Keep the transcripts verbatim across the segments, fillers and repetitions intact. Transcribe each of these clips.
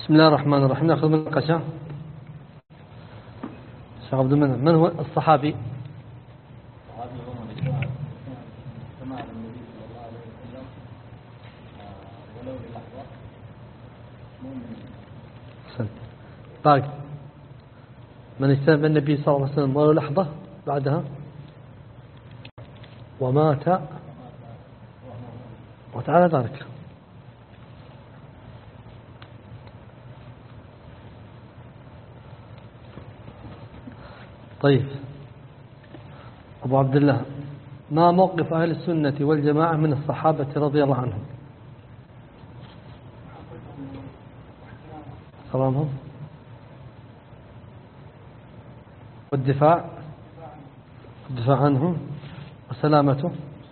بسم الله الرحمن الرحيم. نأخذ من القشة شيخ عبد المنعم. من هو الصحابي؟ باقي من اجتنب النبي صلى الله عليه وسلم ولو لحظة بعدها ومات وتعالى ذلك. طيب أبو عبد الله، ما موقف أهل السنة والجماعة من الصحابة رضي الله عنهم؟ كرامهم والدفاع الدفاع عنهم وسلامته.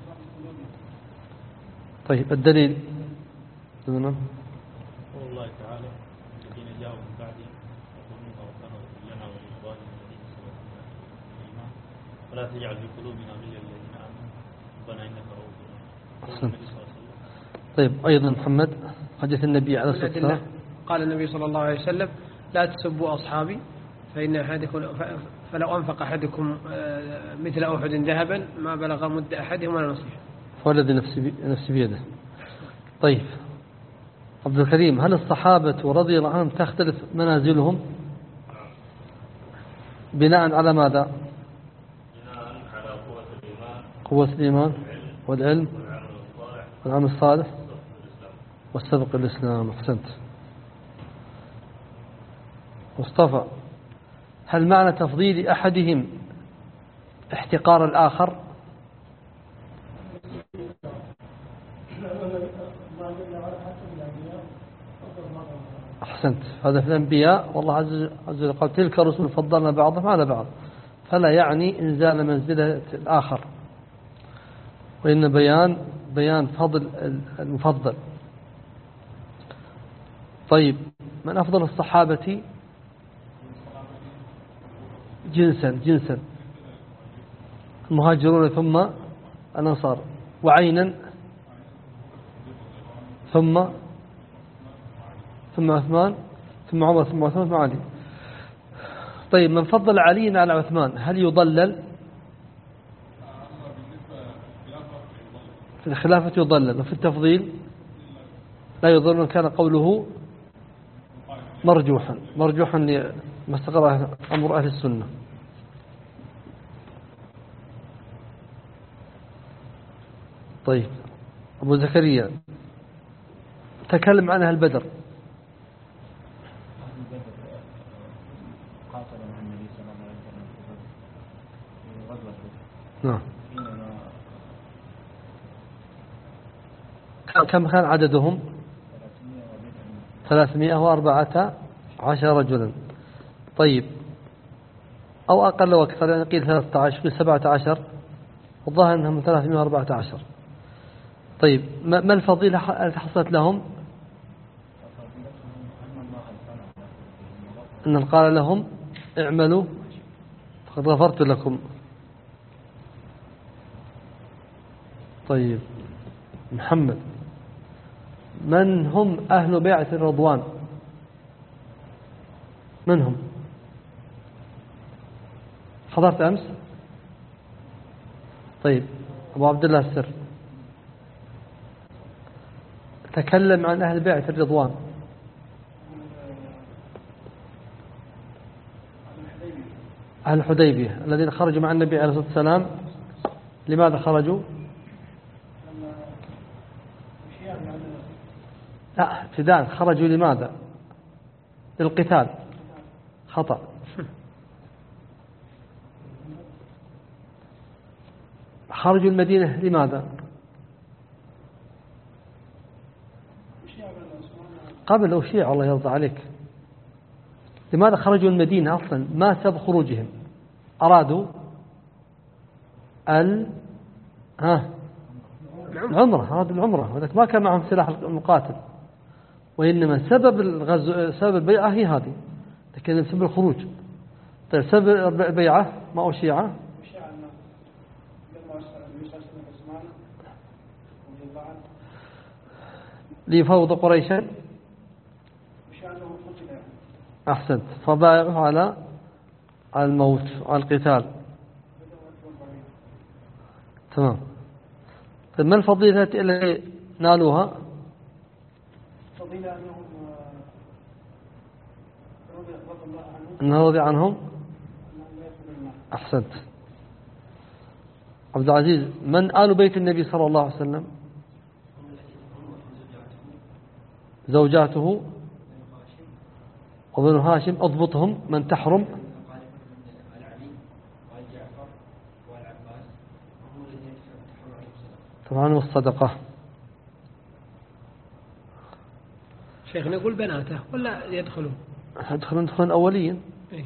طيب الدليل قول الله تعالى الذين جاءوا من بعدهم يقولون ربنا اغفر لنا ولإخواننا الذين سبقونا بالإيمان ولا تجعل في قلوبنا غلا للذين آمنوا ربنا إنك رؤوف رحيم. طيب أيضا محمد، حديث النبي عليه الصلاة والسلام قال النبي صلى الله عليه وسلم لا تسبوا أصحابي فإن أحدكم فلو أنفق أحدكم مثل أحد ذهبا ما بلغ مد أحدهم ولا نصيحه والذي نفسي نفسي بيده. طيب عبد الكريم، هل الصحابة رضي الله عنهم تختلف منازلهم بناء على ماذا؟ بناء على قوة الإيمان قوة الإيمان والعلم والعمل الصالح والسبق الإسلام. أحسنت. مصطفى، هل معنى تفضيل أحدهم احتقار الآخر؟ أحسنت. هذا في الأنبياء والله عز وجل قال تلك الرسل فضلنا بعضهم على بعض، فلا يعني إنزال منزلة الآخر، وإن بيان بيان فضل المفضل. طيب من أفضل الصحابة جنسا جنسا؟ المهاجرون ثم الأنصار، وعينا ثم ثم عثمان ثم عمر ثم عثمان ثم علي. طيب من فضل علي على عثمان هل يضلل؟ في الخلافة يضلل، وفي التفضيل لا يضلل، كان قوله مرجوحا مرجوحا لما استقر أمر أهل السنة. طيب أبو زكريا، تكلم عن أهل بدر. نعم. كم كان عددهم؟ ثلاثمائة وأربعة عشر رجلا. طيب أو أقل وأكثر، يعني قيل ثلاثة عشر قيل سبعة عشر، والظاهر أنهم ثلاثمائة وأربعة عشر. طيب ما الفضيلة التي حصلت لهم؟ أن قال لهم اعملوا فقد غفرت لكم. طيب محمد، من هم أهل بيعة الرضوان؟ من هم؟ حضرت أمس؟ طيب أبو عبد الله السر، تكلم عن أهل بيعة الرضوان. أهل الحديبية الذين خرجوا مع النبي عليه الصلاة والسلام، لماذا خرجوا؟ لا ابتداء خرجوا لماذا؟ للقتال. خطأ. خرجوا المدينة لماذا؟ قبل أشيع الله يرضى عليك. لماذا خرجوا المدينة أصلا؟ ما سبب خروجهم؟ أرادوا ال ها العمرة، أرادوا العمرة، وذلك ما كان معهم سلاح المقاتل، وإنما سبب الغزو سبب البيعة هي هذه، لكن سبب الخروج. طيب سبب البيعة ما أشيعة؟ ليفوض قريشا أحسنت. فبايعه على على الموت على القتال. تمام. طيب ما الفضيلة التي نالوها؟ فضيلة أنهم أنه رضي عنهم. أحسنت. عبد العزيز، من آل بيت النبي صلى الله عليه وسلم؟ زوجاته وبنو هاشم. أضبطهم من تحرم. طبعا والصدقة. شيخ نقول بناته ولا يدخلون؟ يدخلون يدخلون أوليا. إيه؟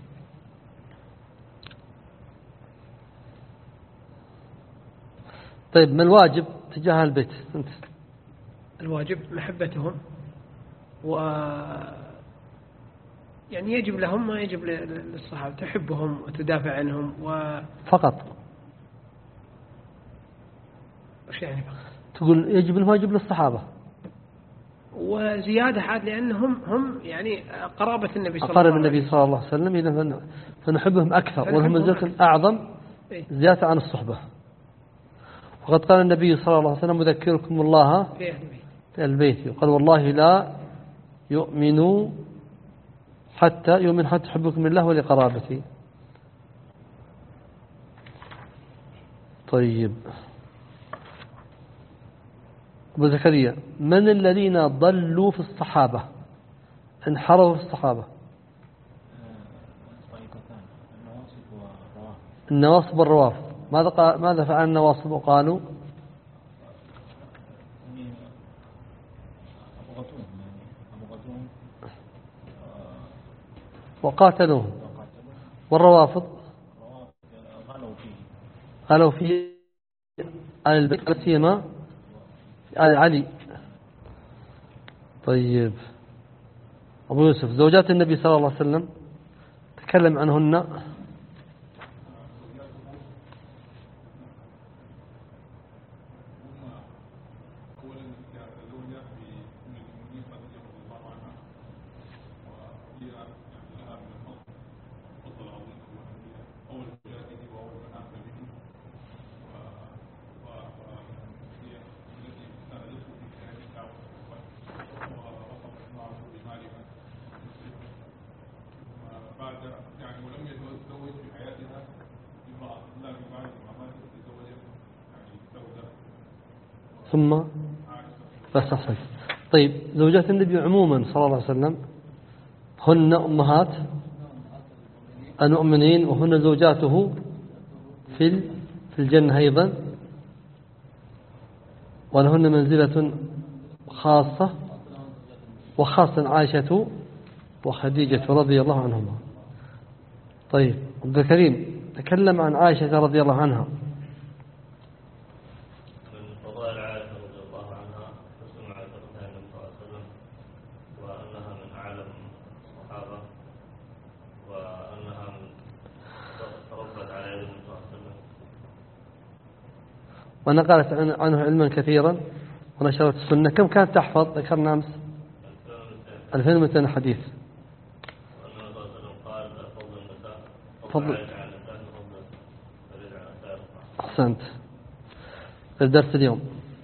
طيب ما الواجب تجاه البيت أنت؟ الواجب محبتهم، و يعني يجب لهم ما يجب للصحابة، تحبهم وتدافع عنهم و فقط. وش يعني فقط؟ تقول يجب الواجب للصحابة وزيادة عاد لأنهم هم يعني قرابة النبي صلى الله أقارب عليه وسلم. النبي صلى الله عليه وسلم، إذا فنحبهم أكثر فنحبهم ولهم منزلة أعظم إيه؟ زيادة عن الصحبة. وقد قال النبي صلى الله عليه وسلم: أذكركم الله في أهل البيت. في البيت. وقال: والله لا يؤمنوا حتى يؤمن حتى تحبكم الله ولقرابتي. طيب أبو زكريا، من الذين ضلوا في الصحابة انحرفوا في الصحابة؟ النواصب والروافض. ماذا قال ماذا فعل النواصب وقالوا؟ وقاتلوهم. والروافض قالوا في آل البيت لا سيما في آل علي. طيب أبو يوسف، زوجات النبي صلى الله عليه وسلم تكلم عنهن. ثم بس أحسنت. طيب زوجات النبي عموما صلى الله عليه وسلم هن أمهات المؤمنين وهن زوجاته في في الجنة أيضا، ولهن منزلة خاصة، وخاصة عائشة وخديجة رضي الله عنهما. طيب عبد الكريم، تكلم عن عائشة رضي الله عنها. ونقلت عنه علما كثيرا ونشرت السنة. كم كانت تحفظ؟ ذكرنا أمس ألفين ومئتين حديث. فضل. أحسنت. الدرس اليوم.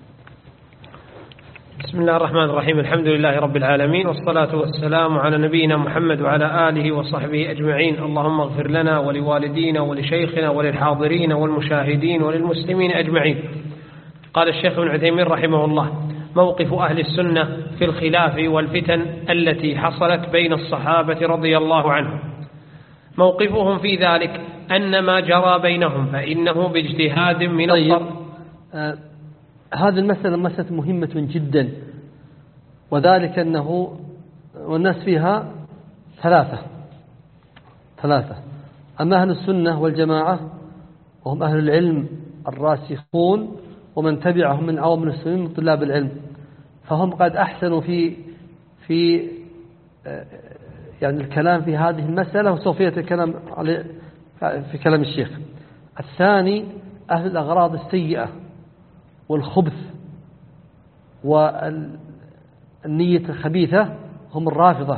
بسم الله الرحمن الرحيم. الحمد لله رب العالمين، والصلاة والسلام على نبينا محمد وعلى آله وصحبه أجمعين. اللهم اغفر لنا ولوالدينا ولشيخنا وللحاضرين والمشاهدين وللمسلمين أجمعين. قال الشيخ ابن عثيمين رحمه الله: موقف أهل السنة في الخلاف والفتن التي حصلت بين الصحابة رضي الله عنهم. موقفهم في ذلك أن ما جرى بينهم فإنه باجتهاد من طيب. الصر. آه هذه المسألة مسألة مهمة جدا، وذلك أنه والناس فيها ثلاثة ثلاثة أما أهل السنة والجماعة وهم أهل العلم الراسخون، ومن تبعهم من عوام المسلمين من طلاب العلم، فهم قد أحسنوا في في يعني الكلام في هذه المسألة، وسوف يأتي الكلام عليه في كلام الشيخ. الثاني أهل الأغراض السيئة والخبث والنية الخبيثة هم الرافضة،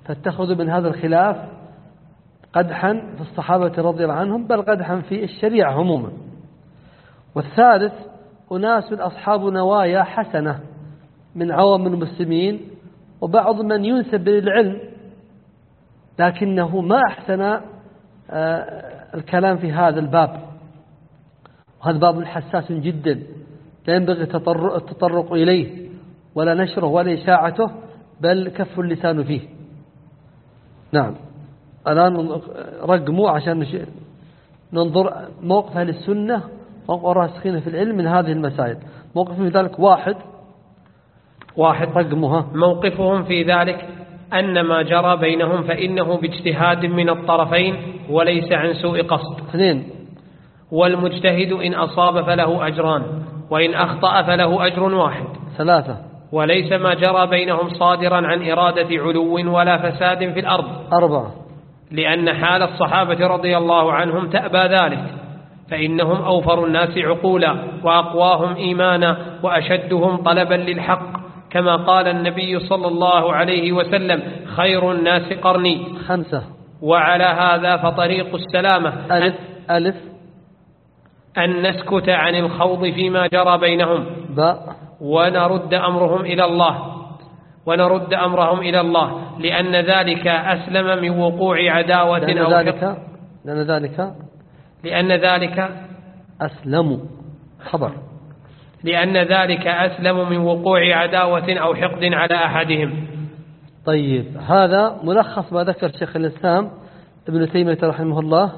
فاتخذوا من هذا الخلاف قدحا في الصحابة رضي الله عنهم، بل قدحا في الشريعة عموما. والثالث أناس أصحاب نوايا حسنة من عوام المسلمين، وبعض من ينسب للعلم لكنه ما أحسن الكلام في هذا الباب، وهذا باب حساس جدا لا ينبغي التطرق إليه ولا نشره ولا إشاعته، بل كف اللسان فيه. نعم، الآن رقموا عشان ننظر موقف أهل السنة والراسخين في العلم من هذه المسائل. موقف في ذلك واحد واحد رقمها موقفهم في ذلك أن ما جرى بينهم فإنه باجتهاد من الطرفين وليس عن سوء قصد. اثنين، والمجتهد إن أصاب فله أجران وإن أخطأ فله أجر واحد. ثلاثة، وليس ما جرى بينهم صادرا عن إرادة علو ولا فساد في الأرض. أربعة، لأن حال الصحابة رضي الله عنهم تأبى ذلك، فإنهم أوفر الناس عقولا وأقواهم إيمانا وأشدهم طلبا للحق، كما قال النبي صلى الله عليه وسلم: خير الناس قرني. خمسة، وعلى هذا فطريق السلامة ألف ألف أن نسكت عن الخوض فيما جرى بينهم، باء ونرد أمرهم إلى الله ونرد أمرهم إلى الله لأن ذلك أسلم من وقوع عداوة لأن أو ذلك لأن ذلك لأن ذلك أسلم خبر لأن ذلك أسلم من وقوع عداوة أو حقد على أحدهم. طيب، هذا ملخص ما ذكر شيخ الإسلام ابن تيمية رحمه الله،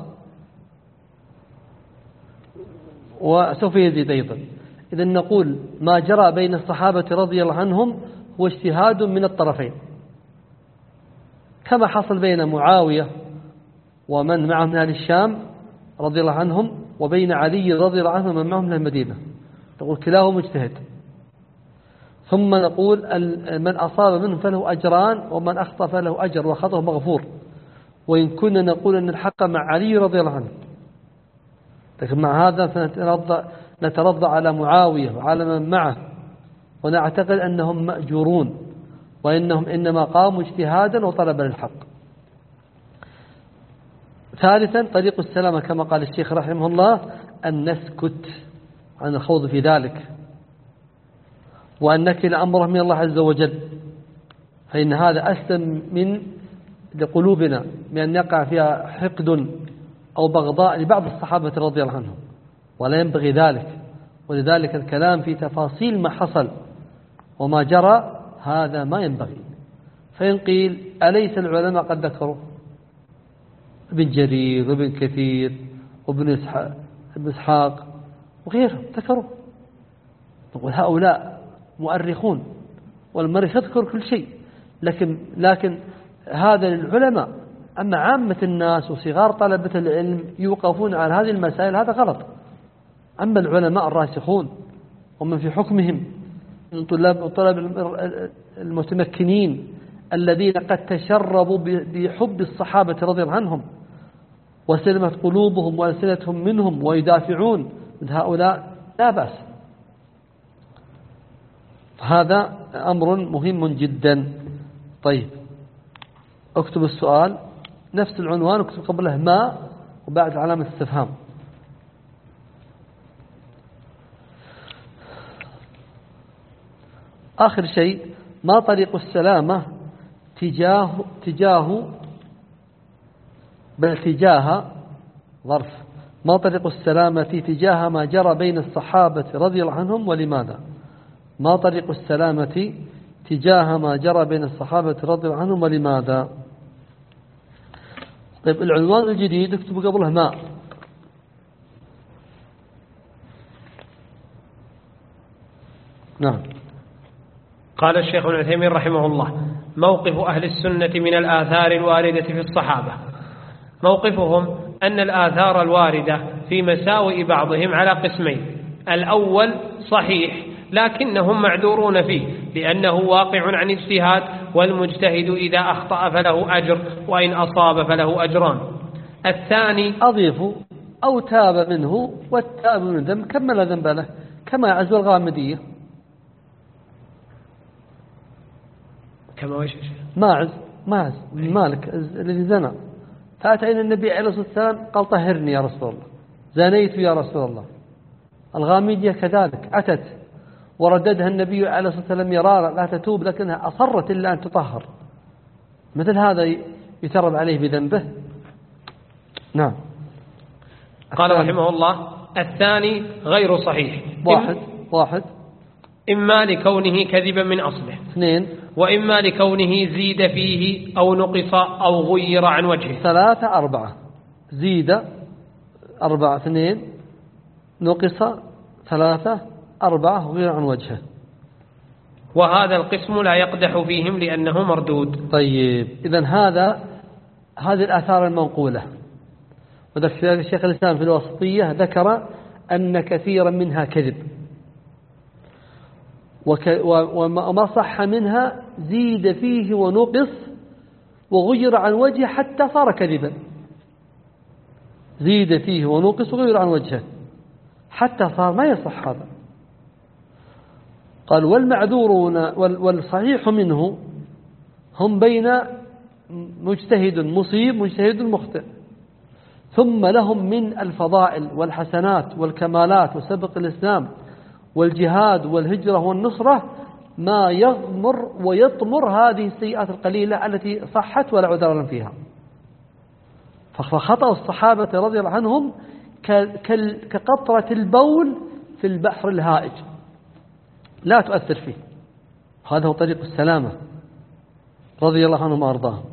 وسوف يزيد أيضا. إذن نقول ما جرى بين الصحابة رضي الله عنهم هو اجتهاد من الطرفين، كما حصل بين معاوية ومن معهم من أهل الشام رضي الله عنهم وبين علي رضي الله عنه ومن معهم من المدينة، نقول كلاهما مجتهد. ثم نقول من أصاب منهم فله أجران ومن أخطأ فله أجر وخطأه مغفور. وإن كنا نقول أن الحق مع علي رضي الله عنه، لكن مع هذا فنترضى نترضى على معاوية وعلى من معه، ونعتقد أنهم مأجورون وإنهم إنما قاموا اجتهادا وطلبا للحق. ثالثا طريق السلامة كما قال الشيخ رحمه الله أن نسكت عن الخوض في ذلك، وأن نكل أمره من الله عز وجل، فإن هذا أسلم من لقلوبنا من أن يقع فيها حقد أو بغضاء لبعض الصحابة رضي الله عنهم، ولا ينبغي ذلك. ولذلك الكلام في تفاصيل ما حصل وما جرى هذا ما ينبغي. فإن قيل أليس العلماء قد ذكروا؟ ابن جرير وابن كثير وابن إسحاق وغيرهم ذكروا. نقول هؤلاء مؤرخون، والمؤرخ يذكر كل شيء، لكن لكن هذا للعلماء. أما عامة الناس وصغار طلبة العلم يوقفون على هذه المسائل، هذا غلط. أما العلماء الراسخون ومن في حكمهم من طلاب طلاب المتمكنين الذين قد تشربوا بحب الصحابة رضي الله عنهم وسلمت قلوبهم وألسنتهم منهم ويدافعون من هؤلاء، لا بأس. هذا أمر مهم جدا. طيب، اكتب السؤال نفس العنوان، اكتب قبله ما وبعد علامة استفهام. آخر شيء، ما طريق السلامة تجاه تجاه بل تجاه ظرف ما طريق السلامة تجاه ما جرى بين الصحابة رضي الله عنهم ولماذا؟ ما طريق السلامة تجاه ما جرى بين الصحابة رضي الله عنهم ولماذا؟ طيب، العنوان الجديد اكتب قبله ما. نعم. قال الشيخ ابن عثيمين رحمه الله: موقف أهل السنة من الآثار الواردة في الصحابة. موقفهم أن الآثار الواردة في مساوئ بعضهم على قسمين: الأول صحيح لكنهم معذورون فيه لأنه واقع عن اجتهاد، والمجتهد إذا أخطأ فله أجر وإن أصاب فله أجران. الثاني أضيف أو تاب منه، والتاب من ذنب كما لا ذنب له، كما عزو الغامدية. كما وش ماعز ماعز بن مالك الذي زنى، فأتى إلى النبي عليه الصلاة والسلام قال طهرني يا رسول الله، زنيت يا رسول الله. الغامدية كذلك أتت ورددها النبي عليه الصلاة والسلام مرارا لا تتوب، لكنها أصرت إلا أن تطهر. مثل هذا يترب عليه بذنبه. نعم. قال رحمه الله: الثاني غير صحيح. واحد واحد إما لكونه كذبا من أصله. اثنين. وإما لكونه زيد فيه أو نقص أو غير عن وجهه. ثلاثة أربعة. زيد أربعة، اثنين، نقص ثلاثة، أربعة، غير عن وجهه. وهذا القسم لا يقدح فيهم لأنه مردود. طيب، إذن هذا هذه الآثار المنقولة. وذكر الشيخ الإسلام في الوسطية ذكر أن كثيرا منها كذب، وما صح منها زيد فيه ونقص وغير عن وجهه حتى صار كذبا. زيد فيه ونقص وغير عن وجهه حتى صار ما يصح هذا. قال: والمعذورون والصحيح منه هم بين مجتهد مصيب مجتهد مخطئ، ثم لهم من الفضائل والحسنات والكمالات وسبق الإسلام والجهاد والهجرة والنصرة ما يضمر ويطمر هذه السيئات القليلة التي صحت ولا عذر لهم فيها. فخطأ الصحابة رضي الله عنهم كقطرة البول في البحر الهائج لا تؤثر فيه. هذا هو طريق السلامة رضي الله عنهم وأرضاهم.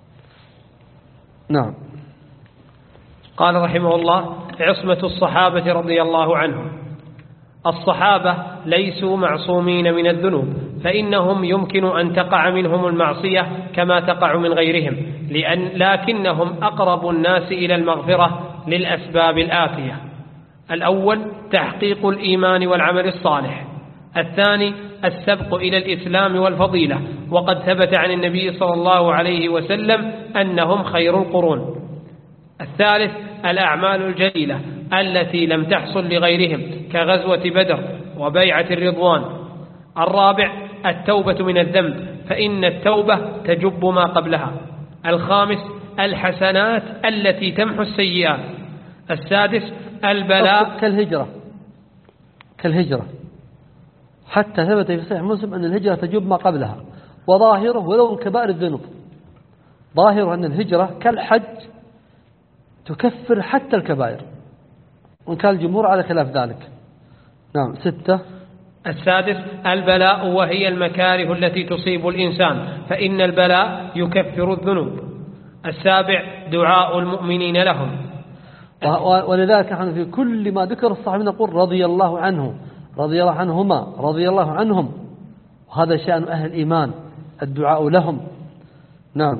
نعم. قال رحمه الله: عصمة الصحابة رضي الله عنهم. الصحابة ليسوا معصومين من الذنوب، فإنهم يمكن أن تقع منهم المعصية كما تقع من غيرهم، لأن لكنهم أقرب الناس إلى المغفرة للأسباب الآتية: الأول تحقيق الإيمان والعمل الصالح، الثاني السبق إلى الإسلام والفضيلة، وقد ثبت عن النبي صلى الله عليه وسلم أنهم خير القرون، الثالث الأعمال الجليلة التي لم تحصل لغيرهم كغزوة بدر وبيعة الرضوان، الرابع التوبة من الذنب فإن التوبة تجب ما قبلها، الخامس الحسنات التي تمحو السيئات، السادس البلاء كالهجرة كالهجرة حتى ثبت في صحيح مسلم أن الهجرة تجب ما قبلها، وظاهره ولو من كبائر الذنوب، ظاهره أن الهجرة كالحج تكفر حتى الكبائر، وإن كان الجمهور على خلاف ذلك. نعم. ستة. السادس البلاء وهي المكاره التي تصيب الإنسان فإن البلاء يكفر الذنوب، السابع دعاء المؤمنين لهم. ولذلك نحن في كل ما ذكر الصحابة نقول رضي الله عنه، رضي الله عنهما، رضي الله عنهم، وهذا شأن أهل الإيمان الدعاء لهم. نعم.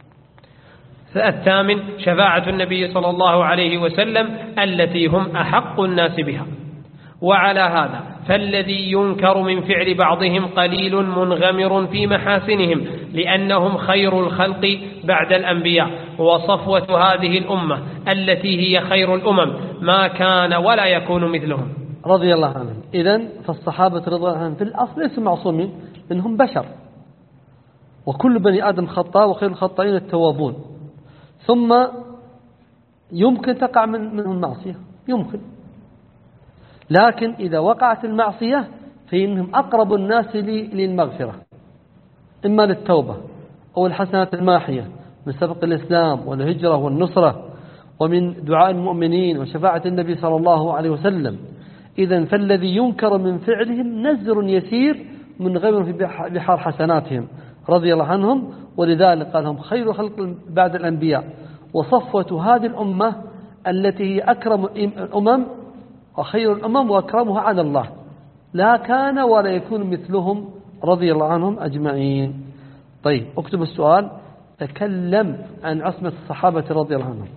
الثامن شفاعة النبي صلى الله عليه وسلم التي هم أحق الناس بها. وعلى هذا فالذي ينكر من فعل بعضهم قليل منغمر في محاسنهم، لأنهم خير الخلق بعد الأنبياء وصفوة هذه الأمة التي هي خير الأمم، ما كان ولا يكون مثلهم رضي الله عنهم. إذن فالصحابة رضي الله عنهم في الأصل ليسوا معصومين، إنهم بشر، وكل بني آدم خطاء وخير الخطائين التوابون. ثم يمكن تقع من منهم المعصية، يمكن، لكن إذا وقعت المعصية فإنهم أقرب الناس للمغفرة، إما للتوبة أو الحسنات الماحية من سبق الإسلام والهجرة والنصرة ومن دعاء المؤمنين وشفاعة النبي صلى الله عليه وسلم. إذن فالذي ينكر من فعلهم نزر يسير من غير في بحار حسناتهم رضي الله عنهم. ولذلك قال هم خير خلق بعد الأنبياء وصفوة هذه الأمة التي هي أكرم الأمم وخير الأمم وأكرمها على الله، لا كان ولا يكون مثلهم رضي الله عنهم أجمعين. طيب، اكتب السؤال: تكلم عن عصمة الصحابة رضي الله عنهم.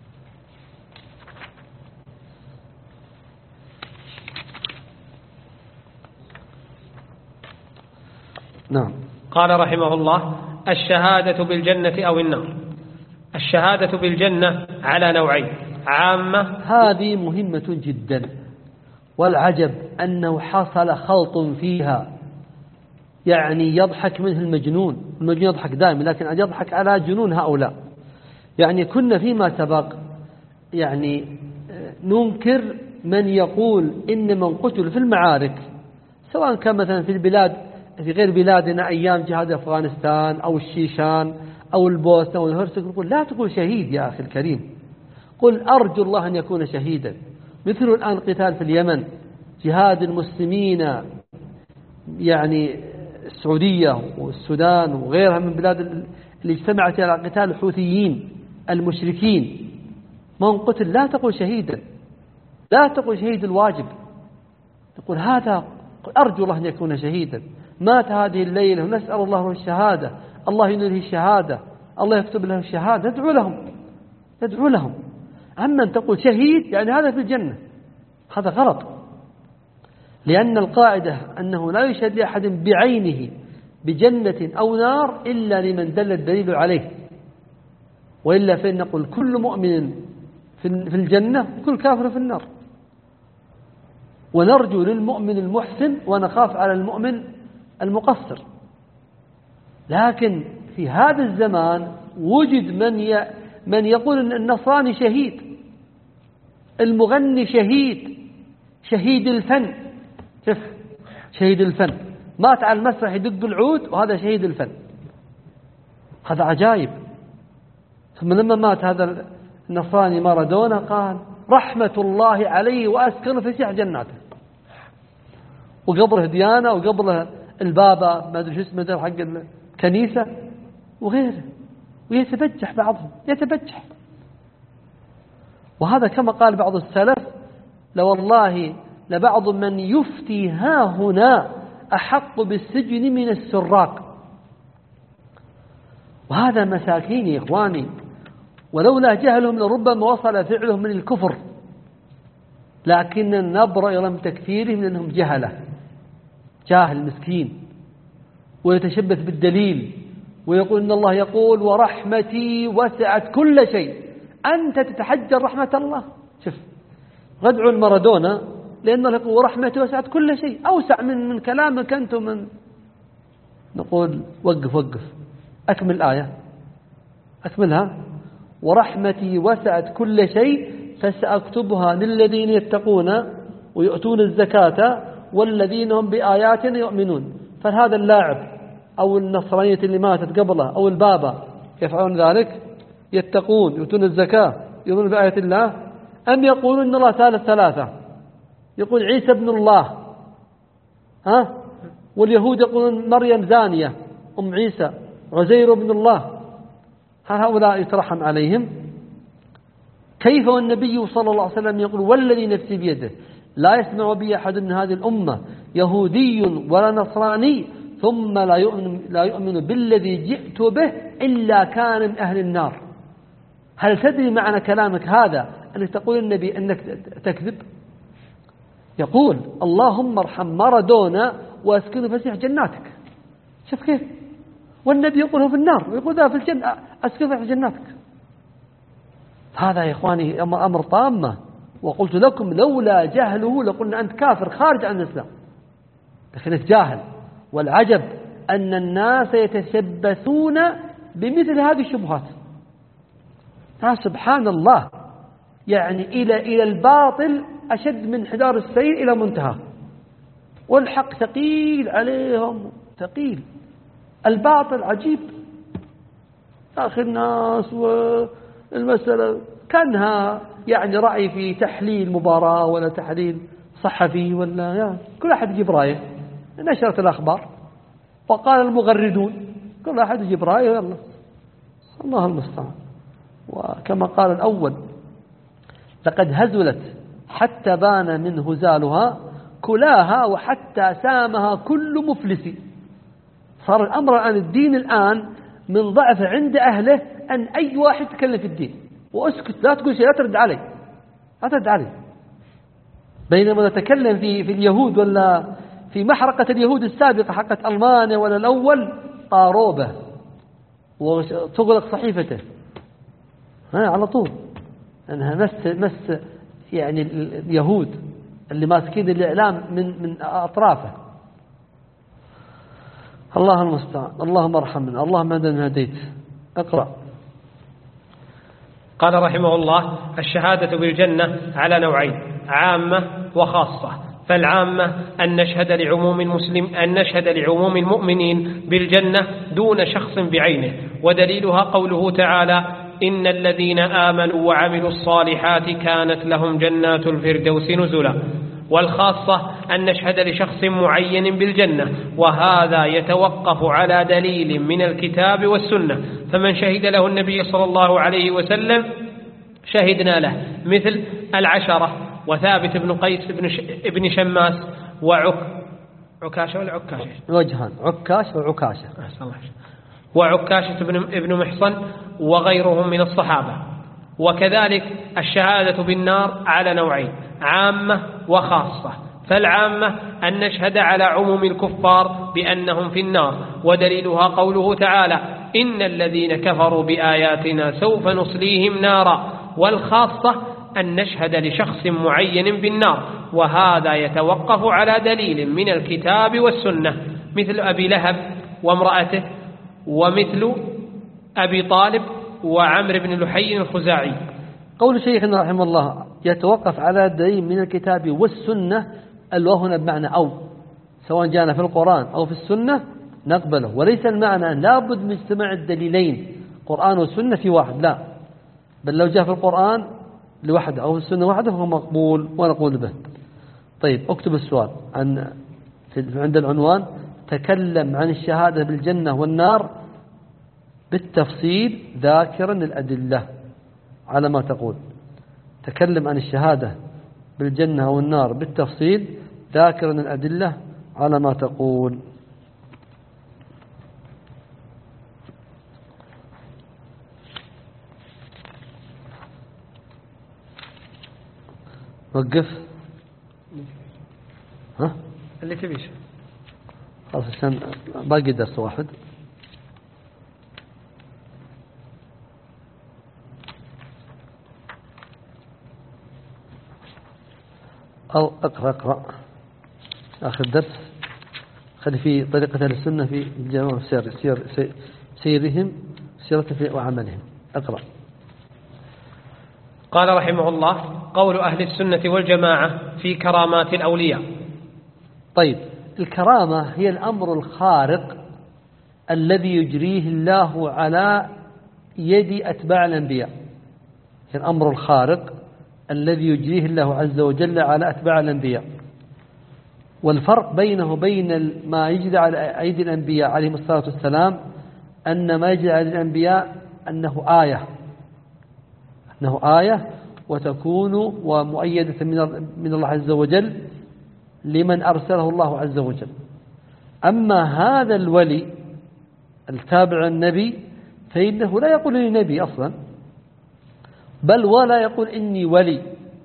نعم. قال رحمه الله: الشهادة بالجنة أو النار. الشهادة بالجنة على نوعين: عامة، هذه مهمة جدا، والعجب أنه حصل خلط فيها يعني يضحك منه المجنون. المجنون يضحك دائما، لكن أن يضحك على جنون هؤلاء. يعني كنا فيما سبق يعني ننكر من يقول إن من قتل في المعارك، سواء كان مثلا في البلاد في غير بلادنا أيام جهاد أفغانستان أو الشيشان أو البوسنة أو الهرسك، نقول لا تقول شهيد يا أخي الكريم، قل أرجو الله أن يكون شهيدا. مثل الآن قتال في اليمن، جهاد المسلمين يعني السعودية والسودان وغيرها من بلاد اللي اجتمعت على قتال الحوثيين المشركين، من قتل لا تقول شهيدا، لا تقول شهيد الواجب، تقول هذا أرجو الله أن يكون شهيدا، مات هذه الليلة ونسأل الله له الشهادة، الله ينله الشهادة، الله يكتب له الشهادة، ندعو لهم ندعو لهم. أما أن تقول شهيد يعني هذا في الجنة، هذا غلط. لأن القاعدة أنه لا يشهد لأحد بعينه بجنة أو نار إلا لمن دل الدليل عليه، وإلا فإن نقول كل مؤمن في الجنة كل كافر في النار، ونرجو للمؤمن المحسن ونخاف على المؤمن المقصر. لكن في هذا الزمان وجد من من يقول أن النصراني شهيد، المغني شهيد، شهيد الفن، شوف شهيد الفن مات على المسرح يدق العود وهذا شهيد الفن، هذا عجائب. ثم لما مات هذا النصراني مارادونا قال رحمة الله عليه وأسكنه في سيح جناته، وقبره ديانة وقبره البابا ما أدري شو اسمه حق الكنيسة وغيره، ويتبجح بعضهم يتبجح. وهذا كما قال بعض السلف لو والله لبعض من يفتي ها هنا أحق بالسجن من السراق. وهذا مساكين يا إخواني، ولولا جهلهم لربما وصل فعلهم من الكفر، لكن نبرأ من تكفيرهم لأنهم جهلة، جاهل مسكين ويتشبث بالدليل ويقول إن الله يقول ورحمتي وسعت كل شيء، أنت تتحجر رحمة الله. شوف غدعوا المارادونا لأنه يقول ورحمتي وسعت كل شيء، أوسع من من كلامك أنتم. من نقول وقف وقف أكمل الآية، أكملها. ورحمتي وسعت كل شيء فسأكتبها للذين يتقون ويؤتون الزكاة والذين هم بآياتنا يؤمنون. فهذا اللاعب أو النصرانية اللي ماتت قبله أو البابا يفعلون ذلك، يتقون يؤتون الزكاة يؤمنون بآيات الله، أم يقولون إن الله ثالث ثلاثة، يقول عيسى ابن الله، ها، واليهود يقولون مريم زانية أم عيسى، عزير ابن الله. هؤلاء يترحم عليهم. كيف والنبي صلى الله عليه وسلم يقول والذي نفسي بيده لا يسمع بي أحد من هذه الأمة يهودي ولا نصراني ثم لا يؤمن, لا يؤمن بالذي جئت به إلا كان من أهل النار. هل تدري معنى كلامك هذا أنك تقول النبي أنك تكذب؟ يقول اللهم ارحم مارادونا واسكنه فسيح جناتك. شوف كيف، والنبي يقوله في النار ويقول ذا في الجنة اسكنه في جناتك. هذا يا إخواني أمر طامة. وقلت لكم لولا جهله لقلنا أنت كافر خارج عن الإسلام، لكنك جاهل. والعجب أن الناس يتشبثون بمثل هذه الشبهات. سبحان الله، يعني إلى إلى الباطل أشد من حدار السيل إلى منتهى، والحق ثقيل عليهم ثقيل. الباطل عجيب آخر الناس، والمسألة كانها يعني رأي في تحليل مباراة ولا تحليل صحفي ولا يعني كل أحد يجيب رأيه. نشرت الأخبار وقال المغردون كل أحد يجيب رأيه، يلا الله المستعان. وكما قال الأول لقد هزلت حتى بان من هزالها كلاها وحتى سامها كل مفلس. صار الأمر عن الدين الآن من ضعف عند أهله أن أي واحد يتكلم في الدين وأسكت، لا تقول شيء، لا ترد عليه لا ترد عليه. بينما نتكلم في في اليهود ولا في محرقة اليهود السابقة حقت ألمانيا ولا الأول طاروبة وتغلق صحيفته ها على طول، أنها مس مس يعني اليهود اللي ماسكين الإعلام من من أطرافه. الله المستعان. اللهم ارحمنا، اللهم اهدنا هديت. اقرأ. قال رحمه الله: الشهادة بالجنة على نوعين: عامة وخاصة. فالعامة أن نشهد لعموم المسلم أن نشهد لعموم المؤمنين بالجنة دون شخص بعينه، ودليلها قوله تعالى: إن الذين آمنوا وعملوا الصالحات كانت لهم جنات الفردوس نزلا. والخاصة أن نشهد لشخص معين بالجنة، وهذا يتوقف على دليل من الكتاب والسنة، فمن شهد له النبي صلى الله عليه وسلم شهدنا له، مثل العشرة وثابت بن قيس بن شماس وعك عكاشة ولا عكاشة وجهان، عكاش وعكاشة وعكاشة بن محصن وغيرهم من الصحابة. وكذلك الشهادة بالنار على نوعين: عامة وخاصة. فالعامة أن نشهد على عموم الكفار بأنهم في النار، ودليلها قوله تعالى: إن الذين كفروا بآياتنا سوف نصليهم نارا. والخاصة أن نشهد لشخص معين بالنار، وهذا يتوقف على دليل من الكتاب والسنة، مثل أبي لهب وامرأته، ومثل أبي طالب وعمر بن لحي الخزاعي. قول شيخنا رحمه الله يتوقف على دليل من الكتاب والسنة، الواو هنا بمعنى أو، سواء جاءنا في القرآن أو في السنة نقبله، وليس المعنى لابد من استماع الدليلين قرآن والسنة في واحد، لا، بل لو جاء في القرآن لوحده أو في السنة وحده فهو مقبول ونقول به. طيب اكتب السؤال عن عند العنوان: تكلم عن الشهادة بالجنة والنار بالتفصيل ذاكرا الأدلة على ما تقول. تكلم عن الشهادة بالجنة والنار بالتفصيل ذاكرا الأدلة على ما تقول. وقف. ها اللي تبيش خلاص عشان باقي درس واحد. أو اقرأ اقرأ آخر درس، خلي في طريقة السنة في الجماعة سير سير سيرهم سيرتهم وعملهم. اقرأ. قال رحمه الله: قول أهل السنة والجماعة في كرامات الأولياء. طيب، الكرامة هي الأمر الخارق الذي يجريه الله على يد أتباع الأنبياء. هي الأمر الخارق الذي يجريه الله عز وجل على أتباع الأنبياء. والفرق بينه وبين ما يجري على أيدي الأنبياء عليهم الصلاة والسلام أن ما يجري على الأنبياء أنه آية أنه آية وتكون ومؤيدة من الله عز وجل لمن أرسله الله عز وجل. أما هذا الولي التابع النبي فإنه لا يقول إني نبي أصلا، بل ولا يقول إني ولي.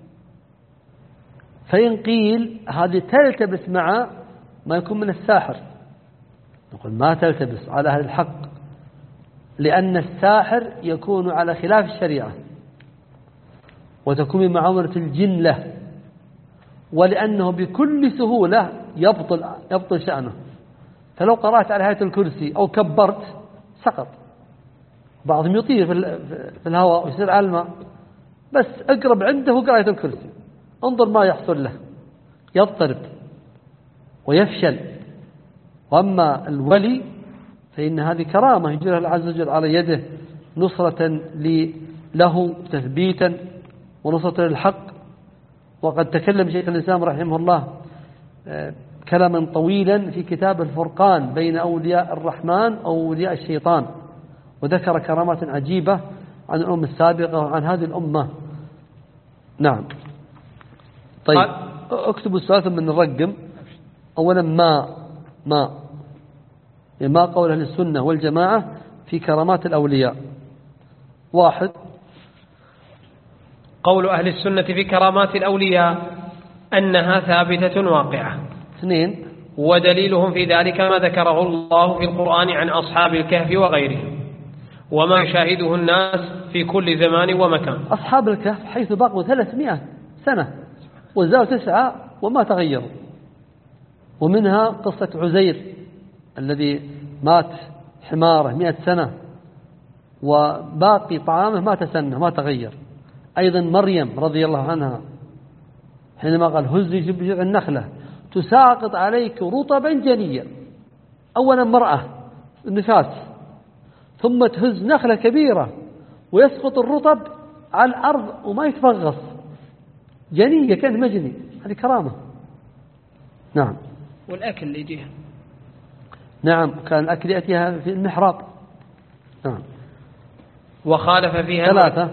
فإن قيل هذه تلتبس مع ما يكون من الساحر، نقول ما تلتبس على أهل الحق، لأن الساحر يكون على خلاف الشريعة وتكون بمعاملة الجن له، ولأنه بكل سهولة يبطل يبطل شأنه. فلو قرأت على آية الكرسي أو كبرت سقط. بعضهم يطير في الهواء ويصير على الماء، بس أقرب عنده آية الكرسي، انظر ما يحصل له، يضطرب ويفشل. وأما الولي فإن هذه كرامة يجريها الله عز وجل على يده نصرة له تثبيتا ونصرة للحق. وقد تكلم شيخ الإسلام رحمه الله كلاما طويلا في كتاب الفرقان بين أولياء الرحمن أو أولياء الشيطان، وذكر كرامات عجيبة عن الأمة السابقة وعن هذه الأمة. نعم. طيب اكتبوا السؤال من الرقم. أولا ما ما ما قول أهل السنة والجماعة في كرامات الأولياء. واحد، قول أهل السنة في كرامات الأولياء أنها ثابتة واقعة. اثنين، ودليلهم في ذلك ما ذكره الله في القرآن عن أصحاب الكهف وغيرهم وما يشاهده الناس في كل زمان ومكان. أصحاب الكهف حيث بقوا ثلاثمائة سنة وزادوا تسعة وما تغيروا، ومنها قصة عزير الذي مات حماره مئة سنة وباقي طعامه ما تسنى ما تغير. أيضا مريم رضي الله عنها حينما قال هزي بجذع النخلة تساقط عليك رطبا جنيا. أولا مرأة النفاس، ثم تهز نخلة كبيرة ويسقط الرطب على الأرض وما يتفغص جنية كانت مجني، هذه كرامة. نعم. والأكل اللي يجيها نعم كان الأكل يأتيها في المحراب. نعم. وخالف فيها ثلاثة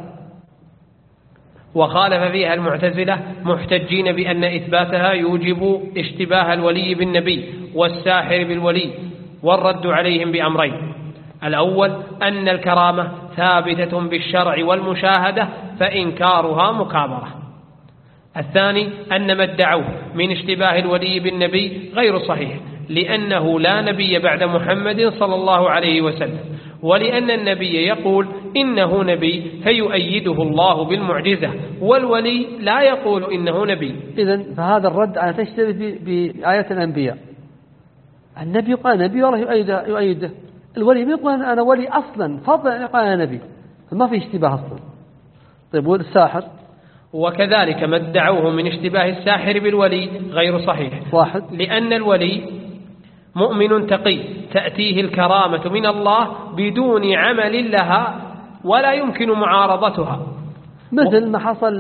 وخالف فيها المعتزلة محتجين بأن إثباتها يوجب اشتباه الولي بالنبي والساحر بالولي، والرد عليهم بأمرين: الأول أن الكرامة ثابتة بالشرع والمشاهدة فإنكارها مكابرة. الثاني أن ما ادعوه من اشتباه الولي بالنبي غير صحيح، لأنه لا نبي بعد محمد صلى الله عليه وسلم، ولأن النبي يقول إنه نبي فيؤيده الله بالمعجزة، والولي لا يقول إنه نبي. إذن فهذا الرد على تشتبه بآيات الأنبياء. النبي يقول نبي والله يؤيده, يؤيده. الولي يقول أنا ولي أصلا فضلا يقول أنا نبي، فما في اشتباه أصلا. طيب والساحر؟ وكذلك ما ادعوه من اشتباه الساحر بالولي غير صحيح. واحد، لأن الولي مؤمن تقي تأتيه الكرامة من الله بدون عمل لها ولا يمكن معارضتها، مثل ما حصل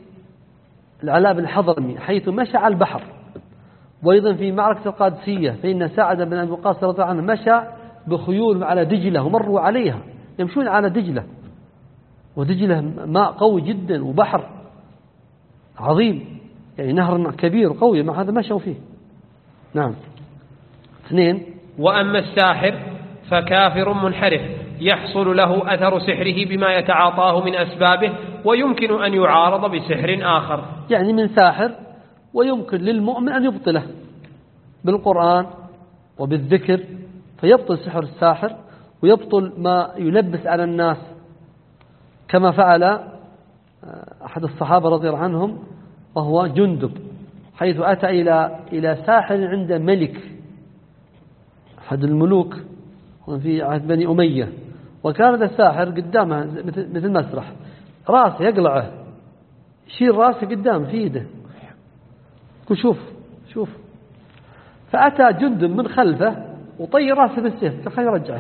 للعلاء بن الحضرمي حيث مشى على البحر. وأيضا في معركة القادسية فإن سعد بن أبي وقاص رضي الله عنه مشى بخيول على دجلة ومروا عليها، يمشون على دجلة، ودجلة ماء قوي جدا وبحر عظيم، يعني نهر كبير وقوي، مع هذا مشوا فيه. نعم. اثنين، وأما الساحر فكافر منحرف يحصل له أثر سحره بما يتعاطاه من أسبابه، ويمكن أن يعارض بسحر آخر. يعني من ساحر ويمكن للمؤمن أن يبطله بالقرآن وبالذكر، فيبطل سحر الساحر ويبطل ما يلبس على الناس، كما فعل أحد الصحابة رضي الله عنهم وهو جندب، حيث أتى إلى إلى ساحر عند ملك أحد الملوك في عهد بني أمية، وكان هذا الساحر قدامه مثل مسرح، رأسه يقلعه، يشيل رأسه قدام في يده، يقول شوف شوف، فأتى جندب من خلفه وطير رأسه بالسيف، خليه يرجعه،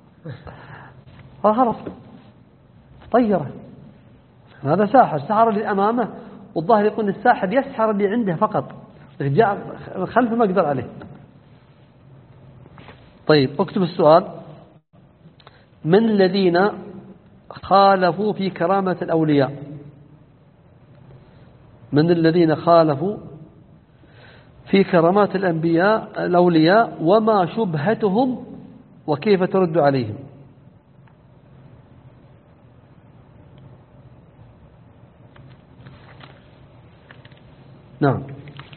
هرب طيره. هذا ساحر سحر اللي أمامه، والظاهر يقول الساحر يسحر اللي عنده فقط، جاء خلفه ما قدر عليه. طيب اكتب السؤال: من الذين خالفوا في كرامة الأولياء؟ من الذين خالفوا في كرامات الأنبياء الأولياء وما شبهتهم وكيف ترد عليهم؟ نعم.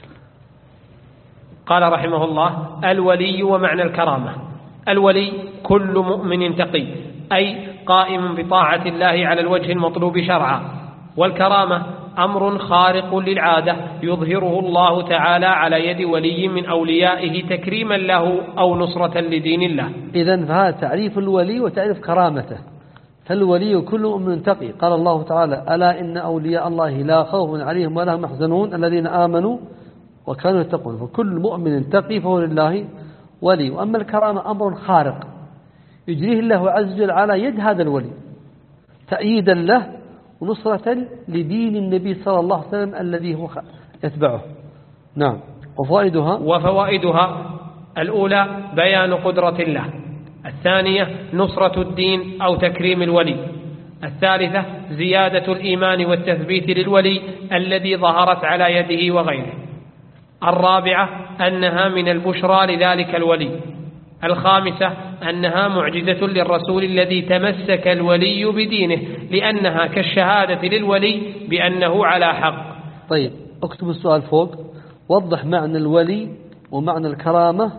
قال رحمه الله: الولي ومعنى الكرامة: الولي كل مؤمن تقي، أي قائم بطاعة الله على الوجه المطلوب شرعا. والكرامة أمر خارق للعادة يظهره الله تعالى على يد ولي من أوليائه تكريما له أو نصرة لدين الله. إذن فهذا تعريف الولي وتعريف كرامته. فالولي كل مؤمن تقي، قال الله تعالى: ألا إن أولياء الله لا خوف عليهم ولا هم يحزنون الذين آمنوا وكانوا يتقون. فكل مؤمن تقي فهو لله ولي. وأما الكرامة أمر خارق يجريه الله عز وجل على يد هذا الولي تأييدا له ونصرة لدين النبي صلى الله عليه وسلم الذي هو يتبعه. نعم. وفوائدها وفوائدها الأولى بيان قدرة الله، الثانية نصرة الدين أو تكريم الولي، الثالثة زيادة الإيمان والتثبيت للولي الذي ظهرت على يده وغيره، الرابعة أنها من البشرى لذلك الولي، الخامسة أنها معجزة للرسول الذي تمسك الولي بدينه لأنها كالشهادة للولي بأنه على حق. طيب اكتب السؤال فوق: وضح معنى الولي ومعنى الكرامة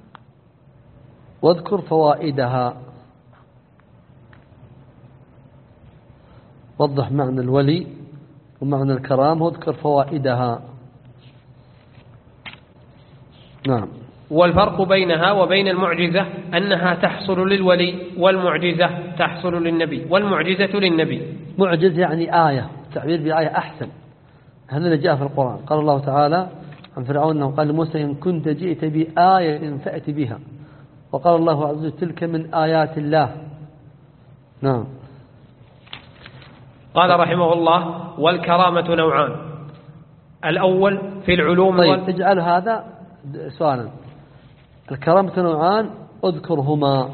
واذكر فوائدها. وضح معنى الولي ومعنى الكرامة واذكر فوائدها. نعم. والفرق بينها وبين المعجزة أنها تحصل للولي والمعجزة تحصل للنبي، والمعجزة للنبي. معجز يعني آية، التعبير بآية أحسن. هذا اللي جاء في القرآن. قال الله تعالى عن فرعون أنه قال لموسى إن كنت جئت بآية فأت بها، وقال الله عز وجل تلك من آيات الله. نعم. قال رحمه الله والكرامة نوعان، الأول في العلوم. طيب وال... اجعل هذا سؤالا. الكرامة نوعان اذكرهما.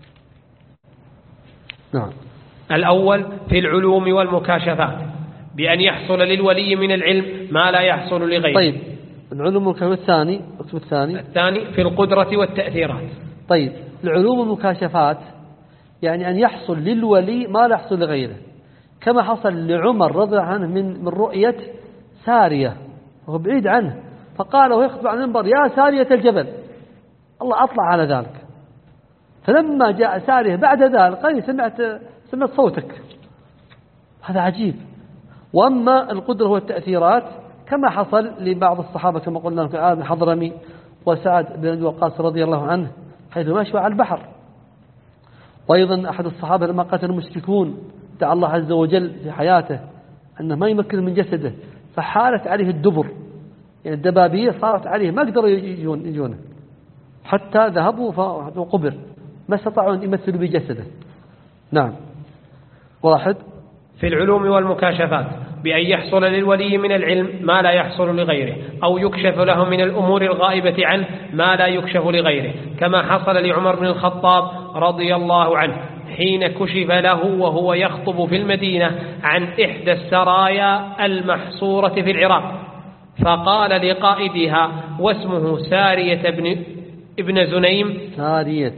نعم. الأول في العلوم والمكاشفات، بأن يحصل للولي من العلم ما لا يحصل لغيره. طيب العلوم والمكاشفات. الثاني اكتب الثاني. الثاني في القدرة والتأثيرات. طيب العلوم والمكاشفات يعني أن يحصل للولي ما لا يحصل لغيره، كما حصل لعمر رضي الله عنه من من رؤية سارية وهو بعيد عنه، فقال وهو يخطب عن المنبر يا سارية الجبل، الله أطلع على ذلك. فلما جاء سارية بعد ذلك قال سمعت سمعت صوتك. هذا عجيب. وأما القدرة والتأثيرات كما حصل لبعض الصحابة كما قلنا كعاد بن حضرمي وسعد بن أبي وقاص رضي الله عنه حيث مشوا على البحر. وأيضا أحد الصحابة لما قتل المشركون دعا الله عز وجل في حياته أنه ما يمكن من جسده، فحالت عليه الدبر، يعني الدبابية صارت عليه ما قدروا يجون يجونه حتى ذهبوا وقبر، ما استطاعوا أن يمثلوا بجسده. نعم. واحد في العلوم والمكاشفات بأن يحصل للولي من العلم ما لا يحصل لغيره، أو يكشف له من الأمور الغائبة عنه ما لا يكشف لغيره، كما حصل لعمر بن الخطاب رضي الله عنه حين كشف له وهو يخطب في المدينة عن إحدى السرايا المحصورة في العراق، فقال لقائدها واسمه سارية بن ابن زنيم سارية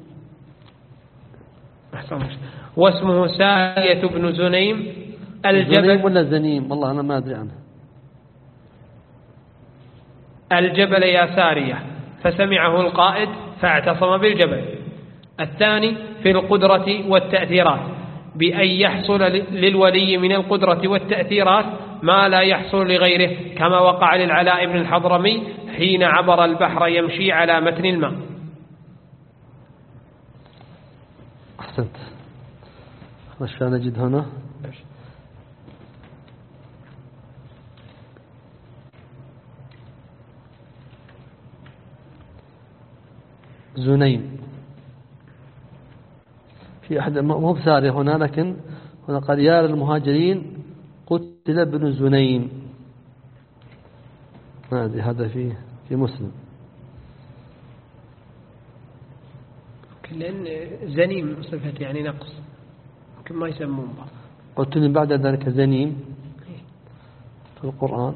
واسمه سارية بن زنيم الجبل زنيم ولا زنيم والله أنا ما أدري عنه. الجبل يا سارية، فسمعه القائد فاعتصم بالجبل. الثاني في القدرة والتأثيرات بأن يحصل للولي من القدرة والتأثيرات ما لا يحصل لغيره، كما وقع للعلاء بن الحضرمي حين عبر البحر يمشي على متن الماء. أحسنت. وش نجد هنا؟ زنيم في أحد مو بساري هنا، لكن هنا قال يا للمهاجرين قتل ابن زنيم. هذا في في مسلم. لأن زنيم صفة يعني نقص ممكن ما يسمون بعض. قتل بعد ذلك زنيم في القرآن.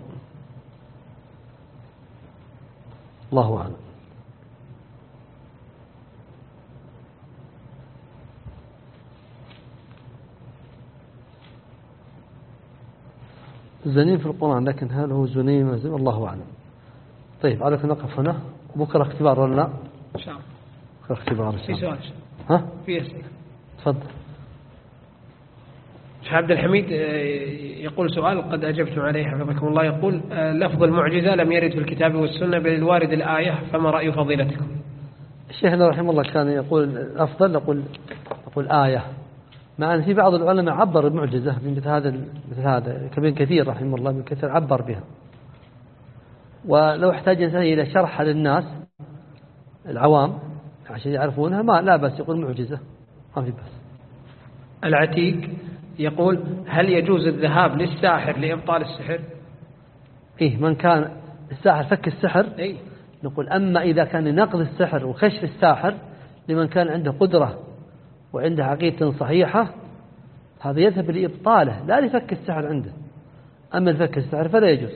الله أعلم. زنيم في القرآن، لكن هل هو زنيم الله أعلم. طيب عليك نقف هنا، بكرة اختبار ولا لا؟ إن شاء الله. بكرة اختبار إن شاء الله. في سؤال. ها؟ في أسئلة. تفضل. شيخ عبد الحميد يقول سؤال قد أجبتم عليه حفظكم الله، يقول لفظ المعجزة لم يرد في الكتاب والسنة بل الوارد الآية، فما رأي فضيلتكم؟ الشيخ رحمه الله كان يقول أفضل يقول يقول آية، مع أن في بعض العلماء عبر المعجزة بمثل هذا مثل هذا كابن كثير رحمه الله من كثير عبر بها، ولو احتاج الإنسان إلى شرح للناس العوام عشان يعرفونها ما لا بس يقول معجزة ما في بس. العتيق يقول هل يجوز الذهاب للساحر لإبطال السحر؟ إيه من كان الساحر فك السحر إيه؟ نقول أما إذا كان نقض السحر وكشف الساحر لمن كان عنده قدرة وعنده عقيدة صحيحة هذا يذهب لإبطاله لا لفك السحر عنده. أما الفك السحر فلا يجوز،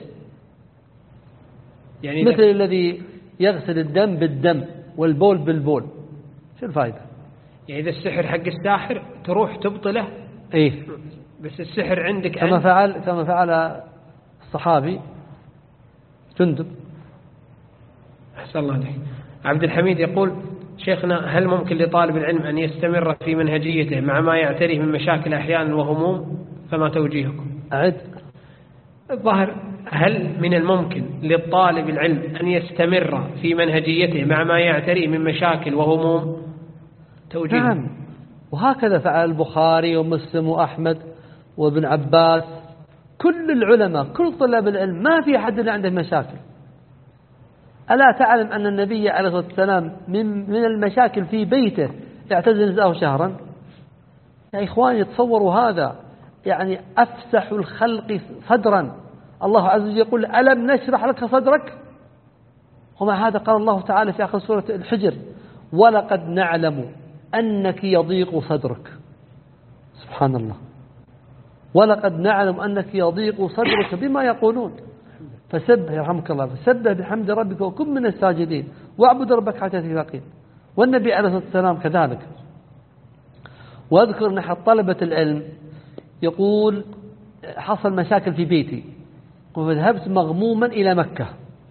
يعني مثل الذي يغسل الدم بالدم والبول بالبول، شو الفائدة؟ يعني إذا السحر حق الساحر تروح تبطله إيه، بس السحر عندك كما أنت. فعل كما فعل الصحابي جندب. أحسن الله عليك. عبد الحميد يقول شيخنا هل ممكن لطالب العلم أن يستمر في منهجيته مع ما يعتريه من مشاكل أحيانا وهموم؟ فما توجيهكم؟ أعد. الظاهر هل من الممكن للطالب العلم أن يستمر في منهجيته مع ما يعتريه من مشاكل وهموم؟ توجيه. نعم، وهكذا فعل البخاري ومسلم وأحمد وابن عباس، كل العلماء كل طلاب العلم ما في أحد عنده مشاكل. ألا تعلم أن النبي عليه الصلاة والسلام من, من المشاكل في بيته يعتزل نساءه شهرا؟ يا إخواني تصوروا هذا، يعني أفسح الخلق صدرا، الله عز وجل يقول ألم نشرح لك صدرك؟ ومع هذا قال الله تعالى في آخر سورة الحجر ولقد نعلم أنك يضيق صدرك. سبحان الله، ولقد نعلم أنك يضيق صدرك بما يقولون فسبح يرحمك الله فسبح بحمد ربك وكن من الساجدين واعبد ربك حتى تلاقيه. والنبي عليه الصلاة والسلام كذلك. وأذكر أن أحد طلبة العلم يقول حصل مشاكل في بيتي وذهبت مغموما إلى مكة.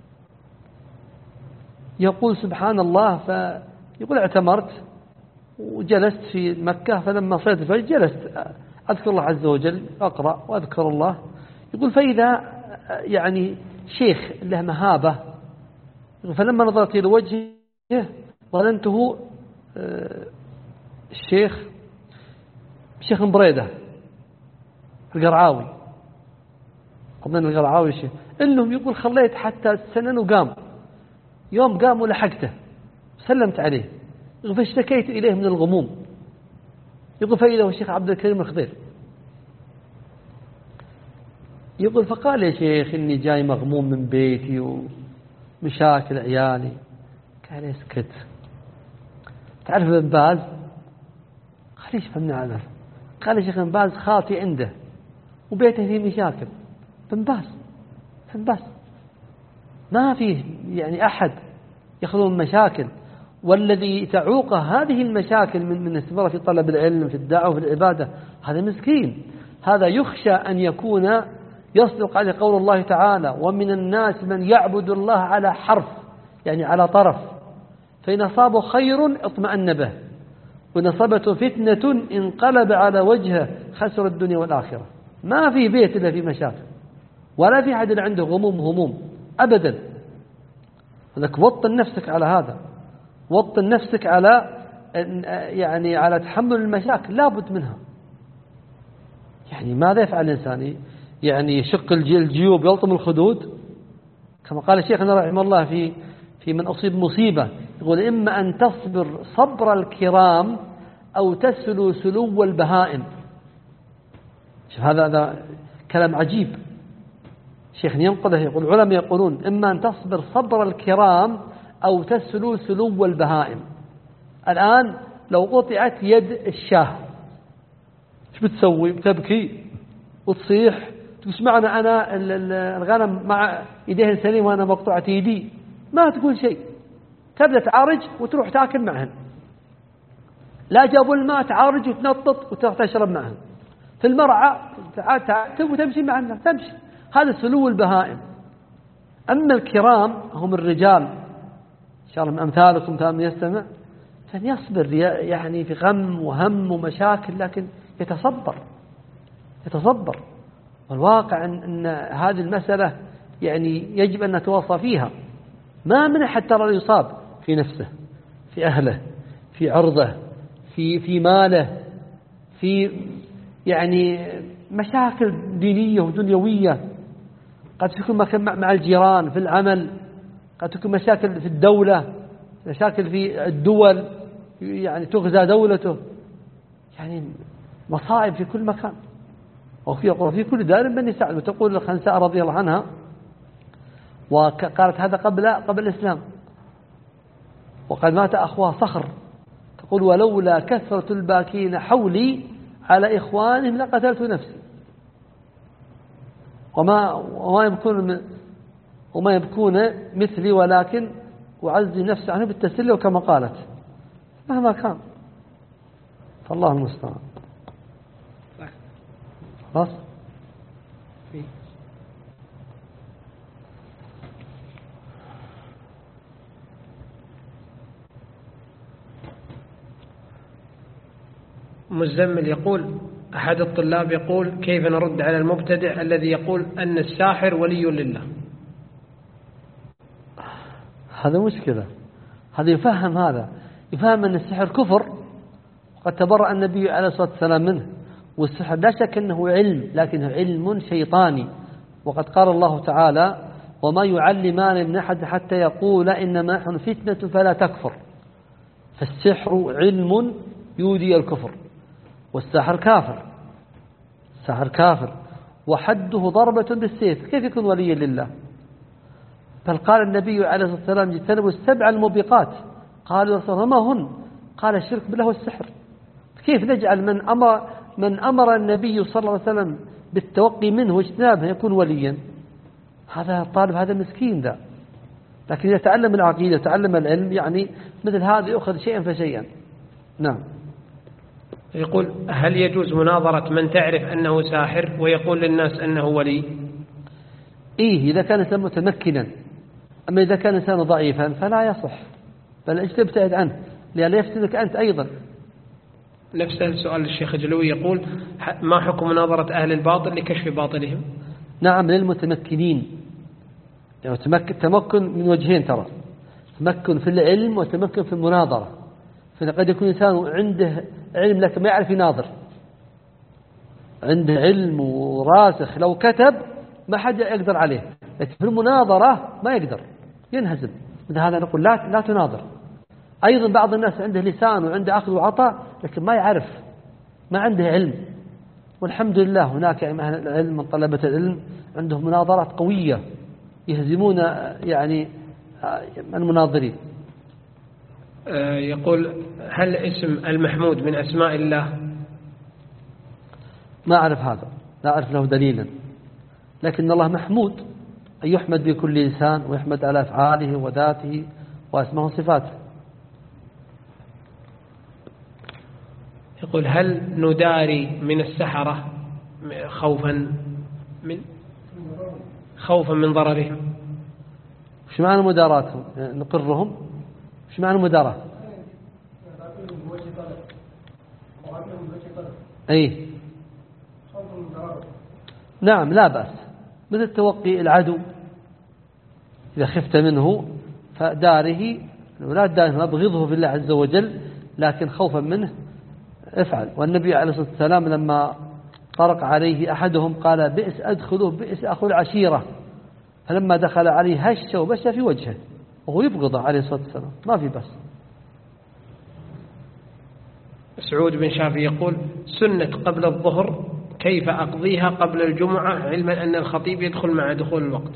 يقول سبحان الله، فيقول اعتمرت وجلست في مكة، فلما صليت الفجر جلست أذكر الله عز وجل أقرأ وأذكر الله. يقول فإذا يعني شيخ له مهابة، فلما نظرت إلى وجهه ظننته الشيخ شيخ بريدة القرعاوي، أظن القرعاوي شيخ. إنهم يقول خليت حتى السنن وقام، يوم قام ولحقته سلمت عليه فاشتكيت إليه من الغموم. يقول فإذا هو الشيخ عبد الكريم الخضير. يقول فقال يا شيخ إني جاي مغموم من بيتي ومشاكل عيالي. قال اسكت، تعرف ابن باز؟ قال ايش فهمنا عنه؟ قال يا شيخ ابن باز خالتي عنده وبيته فيه مشاكل. ابن باز ابن باز ما فيه يعني أحد يخلو من مشاكل، والذي تعوقه هذه المشاكل من من استمرار في طلب العلم في الدعوة في العبادة هذا مسكين. هذا يخشى أن يكون يصدق عليه قول الله تعالى ومن الناس من يعبد الله على حرف، يعني على طرف، فإن أصابه خير اطمأن به وإن أصابته فتنة انقلب على وجهه خسر الدنيا والآخرة. ما في بيت إلا في مشاكل، ولا في أحد عنده غموم هموم أبدا. لذلك وطن نفسك على هذا، وطن نفسك على يعني على تحمل المشاكل لابد منها. يعني ماذا يفعل الإنسان؟ يعني يشق الجيوب يلطم الخدود كما قال شيخنا رحمه الله في في من أصيب مصيبة، يقول إما أن تصبر صبر الكرام أو تسلو سلو البهائم. شوف هذا هذا كلام عجيب شيخ ينقله، يقول العلماء يقولون إما أن تصبر صبر الكرام أو تسلو سلو البهائم. الآن لو قطعت يد الشاه ايش بتسوي؟ بتبكي وتصيح تقول معنى أنا الغنم مع يديه سليم وأنا مقطوعة يدي؟ ما تقول شيء، تبدأ تعارج وتروح تاكل معهن. لا جابوا الماء تعارج وتنطط وتروح تشرب معهن. في المرعى تعتب وتمشي معهن تمشي. هذا سلو البهائم. أما الكرام هم الرجال إن شاء الله من أمثالكم تام يستمع، فليصبر يعني في غم وهم ومشاكل لكن يتصبر يتصبر. والواقع أن, أن هذه المسألة يعني يجب أن نتوصى فيها. ما من أحد ترى يصاب في نفسه في أهله في عرضه في في ماله في يعني مشاكل دينية ودنيوية. قد تكون مع الجيران في العمل، قد تكون مشاكل في الدولة، مشاكل في الدول يعني تغزى دولته، يعني مصائب في كل مكان. وفي في كل دار بني سعد. وتقول الخنساء رضي الله عنها وقالت هذا قبل قبل الإسلام وقد مات أخوها صخر، تقول ولولا كثرة الباكين حولي على إخوانهم لقتلت نفسي وما وما يبكون وما يبكون مثلي ولكن أعزي نفسي عنه بالتسلي وكما قالت مهما كان. فالله المستعان. خلاص مزمل يقول أحد الطلاب يقول: كيف نرد على المبتدع الذي يقول أن الساحر ولي لله؟ هذا مشكلة. هذا يفهم هذا يفهم أن السحر كفر، وقد تبرأ النبي عليه الصلاة والسلام منه. والسحر لا شك أنه علم، لكنه علم شيطاني، وقد قال الله تعالى: وما يعلمان من أحد حتى يقول إنما نحن فتنة فلا تكفر. فالسحر علم يودي الكفر، والساحر كافر. الساحر كافر وحده ضربة بالسيف، كيف يكون وليا لله؟ بل قال النبي عليه الصلاة والسلام: اجتنبوا السبع الموبقات. قالوا: يا رسول الله ما هن؟ قال: الشرك بالله والسحر. كيف نجعل من أمر, من أمر النبي صلى الله عليه وسلم بالتوقي منه واجتنابه يكون وليا؟ هذا الطالب هذا مسكين ذا. لكن إذا تعلم العقيدة تعلم العلم، يعني مثل هذا يأخذ شيئا فشيئا. نعم. يقول: هل يجوز مناظرة من تعرف أنه ساحر ويقول للناس أنه ولي؟ إيه، إذا كان إنسان متمكنا. أما إذا كان إنسان ضعيفا فلا يصح، بل أجل ابتعد عنه لأن يفتنك أنت أيضا. نفس السؤال الشيخ جلوي يقول: ما حكم مناظرة أهل الباطل لكشف باطلهم؟ نعم، للمتمكنين. يعني تمكن من وجهين، ترى تمكن في العلم وتمكن في المناظرة. فقد يكون إنسان عنده علم لكن ما يعرف يناظر، عنده علم وراسخ لو كتب ما حد يقدر عليه، لكن في المناظرة ما يقدر، ينهزم. من هذا نقول لا لا تناظر. أيضا بعض الناس عنده لسان وعنده أخذ وعطاء لكن ما يعرف، ما عنده علم. والحمد لله هناك يعني أهل العلم من طلبة العلم عندهم مناظرات قوية يهزمون يعني المناظرين. يقول: هل اسم المحمود من أسماء الله؟ ما أعرف هذا، لا أعرف له دليلا، لكن الله محمود أن يحمد بكل لسان ويحمد على أفعاله وذاته وأسماءه وصفاته. يقول: هل نداري من السحرة خوفا من خوفا من ضررهم؟ وش معنى مداراتهم؟ يعني نقرهم؟ وش معنى مدارات؟ أي نعم، لا بأس، مثل توقي العدو إذا خفت منه فداره، لا تداره، أبغضه في الله عز وجل، لكن خوفا منه افعل. والنبي عليه الصلاة والسلام لما طرق عليه أحدهم قال: بئس أدخله بئس أخو العشيرة. فلما دخل عليه هش وبش في وجهه وهو يبغضه عليه الصلاة والسلام، ما في بس. سعود بن شافي يقول: سنة قبل الظهر كيف أقضيها قبل الجمعة علما أن الخطيب يدخل مع دخول الوقت؟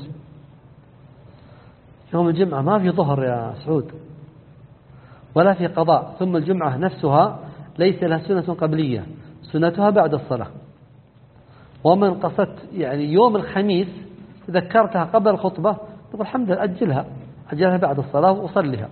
يوم الجمعة ما في ظهر يا سعود ولا في قضاء، ثم الجمعة نفسها ليس لها سنة قبلية، سنتها بعد الصلاة. ومن قصدت يعني يوم الخميس ذكرتها قبل الخطبة تقول الحمد لله أجلها أجلها بعد الصلاة وأصلها.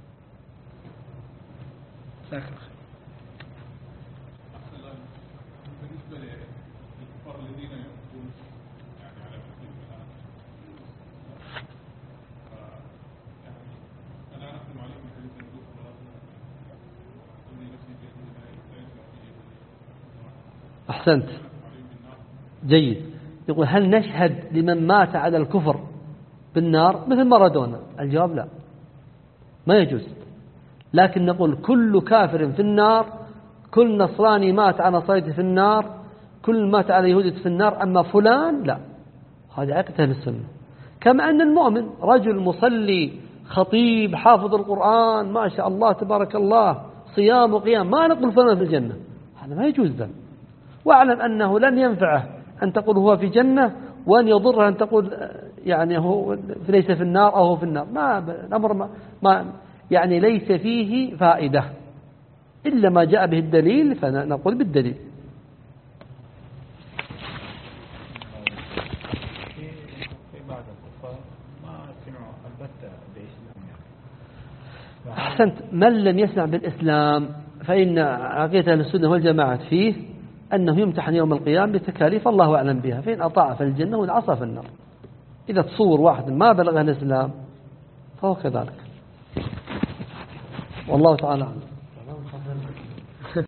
أحسنت، جيد. يقول: هل نشهد لمن مات على الكفر بالنار مثل مارادونا؟ الجواب لا، ما يجوز. لكن نقول كل كافر في النار، كل نصراني مات على نصرانيته في النار، كل مات على يهودية في النار، أما فلان لا. هذا عقيدة أهل السنة. كما أن المؤمن رجل مصلي خطيب حافظ القرآن ما شاء الله تبارك الله صيام وقيام، ما نقول فلان في الجنة، هذا ما يجوز ذلك. واعلم أنه لن ينفعه أن تقول هو في جنة، وأن يضره أن تقول يعني هو ليس في النار أو هو في النار. ما الأمر ما, ما يعني ليس فيه فائدة إلا ما جاء به الدليل، فنقول بالدليل. أحسنت. من لم يسمع بالإسلام فإن عقيدة أهل السنة والجماعة فيه أنه يمتحن يوم القيامة بتكاليف الله أعلم بها، فإن أطاع فالجنة وإن عصى فالنار. إذا تصور واحد ما بلغ الإسلام فهو كذلك، والله تعالى أعلم.